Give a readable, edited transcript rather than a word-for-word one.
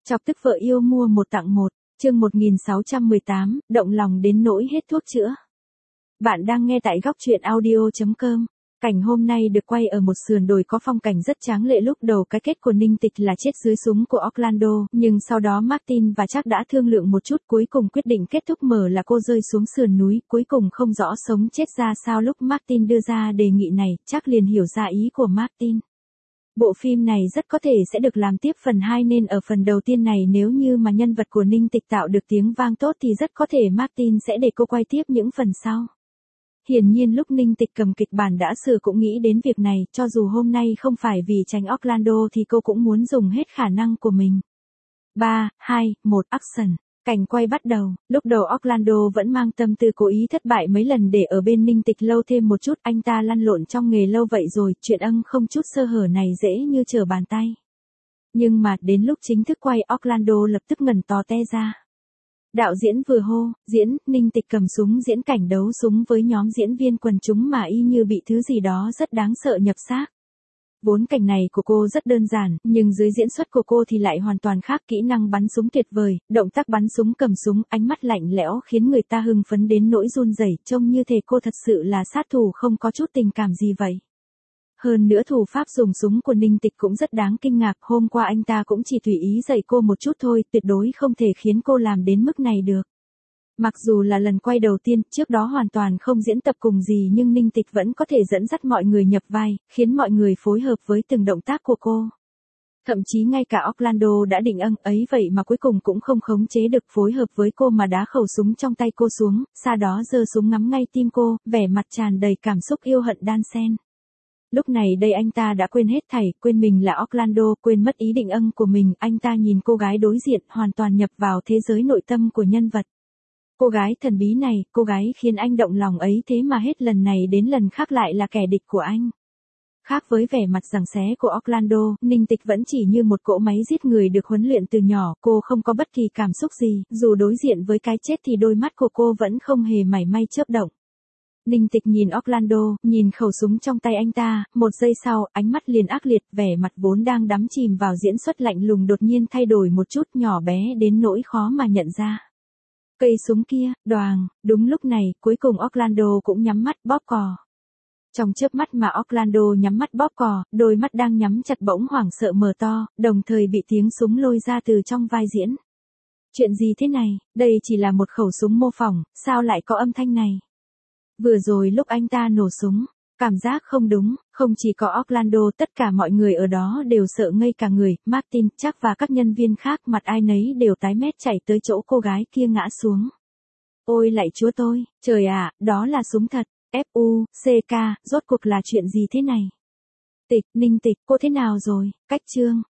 Chọc tức vợ yêu mua một tặng một, chương 1618, động lòng đến nỗi hết thuốc chữa. Bạn đang nghe tại góc truyện audio.com. Cảnh hôm nay được quay ở một sườn đồi có phong cảnh rất tráng lệ. Lúc đầu cái kết của Ninh Tịch là chết dưới súng của Orlando, nhưng sau đó Martin và Trác đã thương lượng một chút, cuối cùng quyết định kết thúc mở là cô rơi xuống sườn núi, cuối cùng không rõ sống chết ra sao. Lúc Martin đưa ra đề nghị này, Trác liền hiểu ra ý của Martin. Bộ phim này rất có thể sẽ được làm tiếp phần 2 nên ở phần đầu tiên này nếu như mà nhân vật của Ninh Tịch tạo được tiếng vang tốt thì rất có thể Martin sẽ để cô quay tiếp những phần sau. Hiển nhiên lúc Ninh Tịch cầm kịch bản đã sửa cũng nghĩ đến việc này, cho dù hôm nay không phải vì tránh Orlando thì cô cũng muốn dùng hết khả năng của mình. 3, 2, 1, action. Cảnh quay bắt đầu, lúc đầu Orlando vẫn mang tâm tư cố ý thất bại mấy lần để ở bên Ninh Tịch lâu thêm một chút, anh ta lăn lộn trong nghề lâu vậy rồi, chuyện không chút sơ hở này dễ như trở bàn tay. Nhưng mà đến lúc chính thức quay Orlando lập tức ngẩn to te ra. Đạo diễn vừa hô, diễn, Ninh Tịch cầm súng diễn cảnh đấu súng với nhóm diễn viên quần chúng mà y như bị thứ gì đó rất đáng sợ nhập xác. Vốn cảnh này của cô rất đơn giản, nhưng dưới diễn xuất của cô thì lại hoàn toàn khác, kỹ năng bắn súng tuyệt vời, động tác bắn súng cầm súng, ánh mắt lạnh lẽo khiến người ta hưng phấn đến nỗi run rẩy, trông như thể cô thật sự là sát thủ không có chút tình cảm gì vậy. Hơn nữa thủ pháp dùng súng của Ninh Tịch cũng rất đáng kinh ngạc, hôm qua anh ta cũng chỉ tùy ý dạy cô một chút thôi, tuyệt đối không thể khiến cô làm đến mức này được. Mặc dù là lần quay đầu tiên, trước đó hoàn toàn không diễn tập cùng gì nhưng Ninh Tịch vẫn có thể dẫn dắt mọi người nhập vai, khiến mọi người phối hợp với từng động tác của cô. Thậm chí ngay cả Orlando đã định ấy vậy mà cuối cùng cũng không khống chế được phối hợp với cô mà đá khẩu súng trong tay cô xuống, sau đó giơ súng ngắm ngay tim cô, vẻ mặt tràn đầy cảm xúc yêu hận đan xen. Lúc này đây anh ta đã quên hết thảy, quên mình là Orlando, quên mất ý định của mình, anh ta nhìn cô gái đối diện, hoàn toàn nhập vào thế giới nội tâm của nhân vật. Cô gái thần bí này, cô gái khiến anh động lòng ấy, thế mà hết lần này đến lần khác lại là kẻ địch của anh. Khác với vẻ mặt giằng xé của Orlando, Ninh Tịch vẫn chỉ như một cỗ máy giết người được huấn luyện từ nhỏ, cô không có bất kỳ cảm xúc gì, dù đối diện với cái chết thì đôi mắt của cô vẫn không hề mảy may chớp động. Ninh Tịch nhìn Orlando, nhìn khẩu súng trong tay anh ta, một giây sau, ánh mắt liền ác liệt, vẻ mặt vốn đang đắm chìm vào diễn xuất lạnh lùng đột nhiên thay đổi một chút, nhỏ bé đến nỗi khó mà nhận ra. Cây súng kia, đoàng, đúng lúc này, cuối cùng Orlando cũng nhắm mắt bóp cò. Trong chớp mắt mà Orlando nhắm mắt bóp cò, đôi mắt đang nhắm chặt bỗng hoảng sợ mở to, đồng thời bị tiếng súng lôi ra từ trong vai diễn. Chuyện gì thế này, đây chỉ là một khẩu súng mô phỏng, sao lại có âm thanh này? Vừa rồi lúc anh ta nổ súng, cảm giác không đúng, không chỉ có Orlando, tất cả mọi người ở đó đều sợ ngây cả người, Martin, Trác và các nhân viên khác mặt ai nấy đều tái mét chạy tới chỗ cô gái kia ngã xuống. Ôi lạy chúa tôi, trời ạ, đó là súng thật, F.U.C.K, rốt cuộc là chuyện gì thế này? Tịch, Ninh Tịch, cô thế nào rồi, cách chương,